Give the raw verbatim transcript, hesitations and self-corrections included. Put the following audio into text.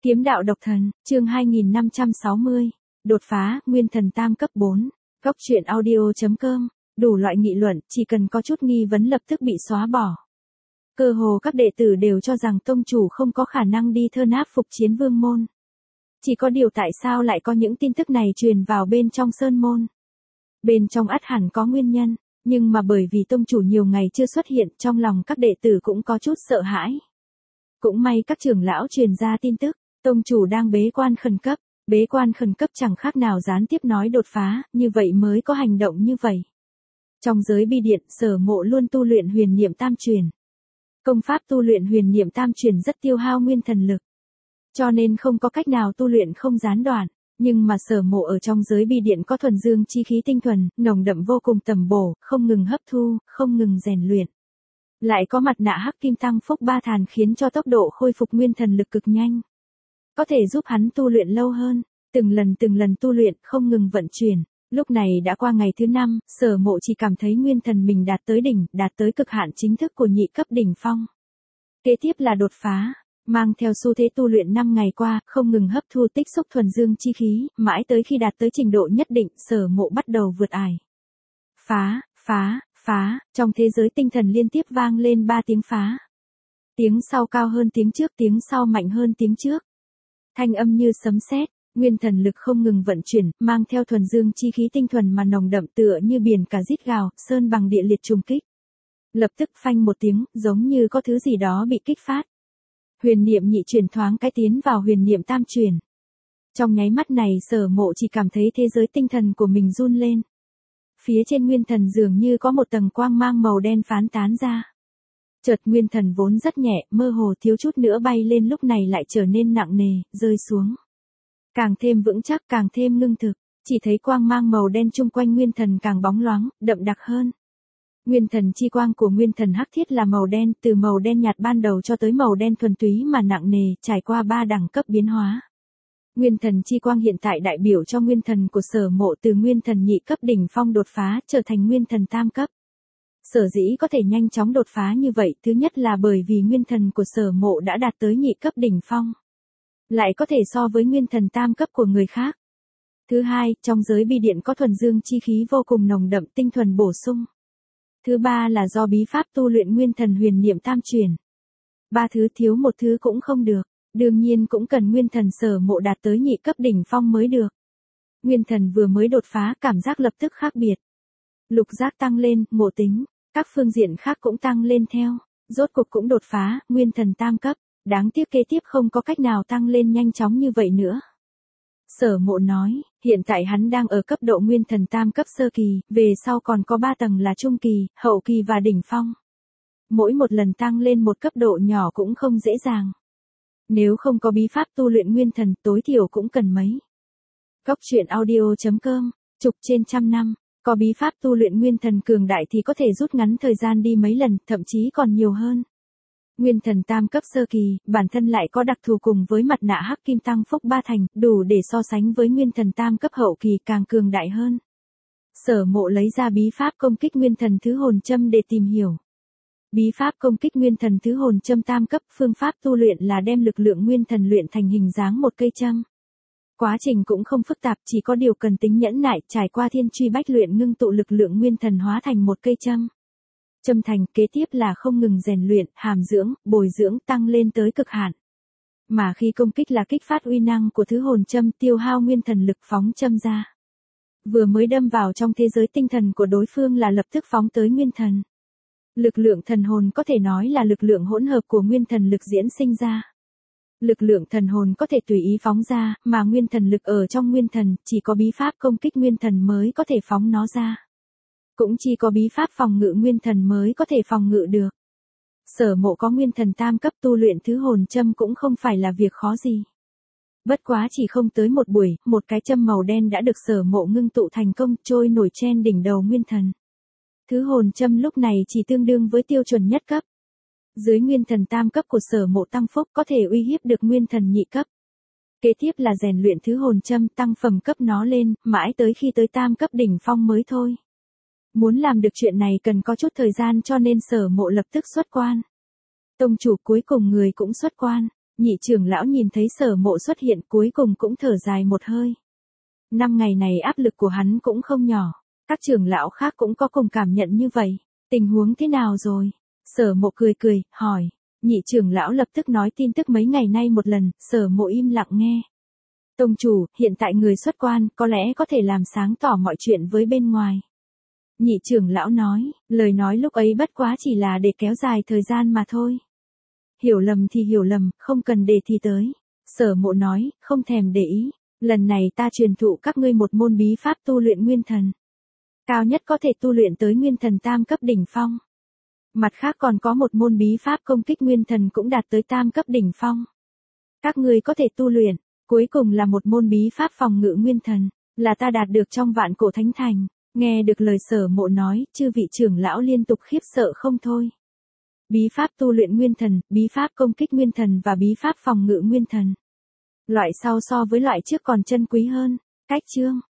Kiếm đạo độc thần, chương hai nghìn năm trăm sáu mươi. Đột phá, nguyên thần tam cấp bốn. Góc truyện audio.com. Đủ loại nghị luận, chỉ cần có chút nghi vấn lập tức bị xóa bỏ. Cơ hồ các đệ tử đều cho rằng tông chủ không có khả năng đi thơ náp phục chiến vương môn. Chỉ có điều tại sao lại có những tin tức này truyền vào bên trong sơn môn. Bên trong ắt hẳn có nguyên nhân, nhưng mà bởi vì tông chủ nhiều ngày chưa xuất hiện, trong lòng các đệ tử cũng có chút sợ hãi. Cũng may các trưởng lão truyền ra tin tức, tông chủ đang bế quan khẩn cấp, bế quan khẩn cấp chẳng khác nào gián tiếp nói đột phá, như vậy mới có hành động như vậy. Trong giới bi điện, Sở Mộ luôn tu luyện huyền niệm tam truyền. Công pháp tu luyện huyền niệm tam truyền rất tiêu hao nguyên thần lực, cho nên không có cách nào tu luyện không gián đoạn. Nhưng mà Sở Mộ ở trong giới bi điện có thuần dương chi khí tinh thuần, nồng đậm vô cùng tầm bổ, không ngừng hấp thu, không ngừng rèn luyện. Lại có mặt nạ hắc kim tăng phúc ba thàn khiến cho tốc độ khôi phục nguyên thần lực cực nhanh. Có thể giúp hắn tu luyện lâu hơn, từng lần từng lần tu luyện, không ngừng vận chuyển. Lúc này đã qua ngày thứ năm, Sở Mộ chỉ cảm thấy nguyên thần mình đạt tới đỉnh, đạt tới cực hạn chính thức của nhị cấp đỉnh phong. Kế tiếp là đột phá, mang theo xu thế tu luyện năm ngày qua, không ngừng hấp thu tích xúc thuần dương chi khí, mãi tới khi đạt tới trình độ nhất định, Sở Mộ bắt đầu vượt ải. Phá, phá, phá, trong thế giới tinh thần liên tiếp vang lên ba tiếng phá. Tiếng sau cao hơn tiếng trước, tiếng sau mạnh hơn tiếng trước. Thanh âm như sấm sét, nguyên thần lực không ngừng vận chuyển, mang theo thuần dương chi khí tinh thuần mà nồng đậm tựa như biển cả rít gào, sơn bằng địa liệt trùng kích. Lập tức phanh một tiếng, giống như có thứ gì đó bị kích phát. Huyền niệm nhị truyền thoáng cái tiến vào huyền niệm tam truyền. Trong nháy mắt này Sở Mộ chỉ cảm thấy thế giới tinh thần của mình run lên. Phía trên nguyên thần dường như có một tầng quang mang màu đen phán tán ra. Chợt nguyên thần vốn rất nhẹ, mơ hồ thiếu chút nữa bay lên lúc này lại trở nên nặng nề, rơi xuống. Càng thêm vững chắc, càng thêm ngưng thực, chỉ thấy quang mang màu đen chung quanh nguyên thần càng bóng loáng, đậm đặc hơn. Nguyên thần chi quang của nguyên thần hắc thiết là màu đen, từ màu đen nhạt ban đầu cho tới màu đen thuần túy mà nặng nề, trải qua ba đẳng cấp biến hóa. Nguyên thần chi quang hiện tại đại biểu cho nguyên thần của Sở Mộ từ nguyên thần nhị cấp đỉnh phong đột phá trở thành nguyên thần tam cấp. Sở dĩ có thể nhanh chóng đột phá như vậy, thứ nhất là bởi vì nguyên thần của Sở Mộ đã đạt tới nhị cấp đỉnh phong. Lại có thể so với nguyên thần tam cấp của người khác. Thứ hai, trong giới bi điện có thuần dương chi khí vô cùng nồng đậm tinh thuần bổ sung. Thứ ba là do bí pháp tu luyện nguyên thần huyền niệm tam truyền. Ba thứ thiếu một thứ cũng không được, đương nhiên cũng cần nguyên thần Sở Mộ đạt tới nhị cấp đỉnh phong mới được. Nguyên thần vừa mới đột phá, cảm giác lập tức khác biệt. Lục giác tăng lên, ngộ tính, các phương diện khác cũng tăng lên theo, rốt cục cũng đột phá, nguyên thần tam cấp. Đáng tiếc kế tiếp không có cách nào tăng lên nhanh chóng như vậy nữa. Sở Mộ nói, hiện tại hắn đang ở cấp độ nguyên thần tam cấp sơ kỳ, về sau còn có ba tầng là trung kỳ, hậu kỳ và đỉnh phong. Mỗi một lần tăng lên một cấp độ nhỏ cũng không dễ dàng. Nếu không có bí pháp tu luyện nguyên thần, tối thiểu cũng cần mấy. Góc truyện audio.com, chục trên trăm năm, có bí pháp tu luyện nguyên thần cường đại thì có thể rút ngắn thời gian đi mấy lần, thậm chí còn nhiều hơn. Nguyên thần tam cấp sơ kỳ, bản thân lại có đặc thù cùng với mặt nạ hắc kim tăng phúc ba thành, đủ để so sánh với nguyên thần tam cấp hậu kỳ càng cường đại hơn. Sở Mộ lấy ra bí pháp công kích nguyên thần thứ hồn châm để tìm hiểu. Bí pháp công kích nguyên thần thứ hồn châm tam cấp, phương pháp tu luyện là đem lực lượng nguyên thần luyện thành hình dáng một cây châm. Quá trình cũng không phức tạp, chỉ có điều cần tính nhẫn nại, trải qua thiên truy bách luyện ngưng tụ lực lượng nguyên thần hóa thành một cây châm. Châm thành, kế tiếp là không ngừng rèn luyện, hàm dưỡng, bồi dưỡng, tăng lên tới cực hạn. Mà khi công kích là kích phát uy năng của thứ hồn châm, tiêu hao nguyên thần lực phóng châm ra. Vừa mới đâm vào trong thế giới tinh thần của đối phương là lập tức phóng tới nguyên thần. Lực lượng thần hồn có thể nói là lực lượng hỗn hợp của nguyên thần lực diễn sinh ra. Lực lượng thần hồn có thể tùy ý phóng ra, mà nguyên thần lực ở trong nguyên thần, chỉ có bí pháp công kích nguyên thần mới có thể phóng nó ra. Cũng chỉ có bí pháp phòng ngự nguyên thần mới có thể phòng ngự được. Sở Mộ có nguyên thần tam cấp tu luyện thứ hồn châm cũng không phải là việc khó gì. Bất quá chỉ không tới một buổi, một cái châm màu đen đã được Sở Mộ ngưng tụ thành công, trôi nổi trên đỉnh đầu nguyên thần. Thứ hồn châm lúc này chỉ tương đương với tiêu chuẩn nhất cấp. Dưới nguyên thần tam cấp của Sở Mộ tăng phúc có thể uy hiếp được nguyên thần nhị cấp. Kế tiếp là rèn luyện thứ hồn châm, tăng phẩm cấp nó lên, mãi tới khi tới tam cấp đỉnh phong mới thôi. Muốn làm được chuyện này cần có chút thời gian cho nên Sở Mộ lập tức xuất quan. Tông chủ cuối cùng người cũng xuất quan. Nhị trưởng lão nhìn thấy Sở Mộ xuất hiện cuối cùng cũng thở dài một hơi. Năm ngày này áp lực của hắn cũng không nhỏ. Các trưởng lão khác cũng có cùng cảm nhận như vậy. Tình huống thế nào rồi? Sở Mộ cười cười, hỏi. Nhị trưởng lão lập tức nói tin tức mấy ngày nay một lần, Sở Mộ im lặng nghe. Tông chủ, hiện tại người xuất quan, có lẽ có thể làm sáng tỏ mọi chuyện với bên ngoài. Nhị trưởng lão nói, lời nói lúc ấy bất quá chỉ là để kéo dài thời gian mà thôi. Hiểu lầm thì hiểu lầm, không cần để thì tới. Sở Mộ nói, không thèm để ý. Lần này ta truyền thụ các ngươi một môn bí pháp tu luyện nguyên thần. Cao nhất có thể tu luyện tới nguyên thần tam cấp đỉnh phong. Mặt khác còn có một môn bí pháp công kích nguyên thần cũng đạt tới tam cấp đỉnh phong. Các ngươi có thể tu luyện. Cuối cùng là một môn bí pháp phòng ngự nguyên thần, là ta đạt được trong vạn cổ thánh thành. Nghe được lời Sở Mộ nói, chư vị trưởng lão liên tục khiếp sợ không thôi. Bí pháp tu luyện nguyên thần, bí pháp công kích nguyên thần và bí pháp phòng ngự nguyên thần. Loại sau so với loại trước còn chân quý hơn. Cách chương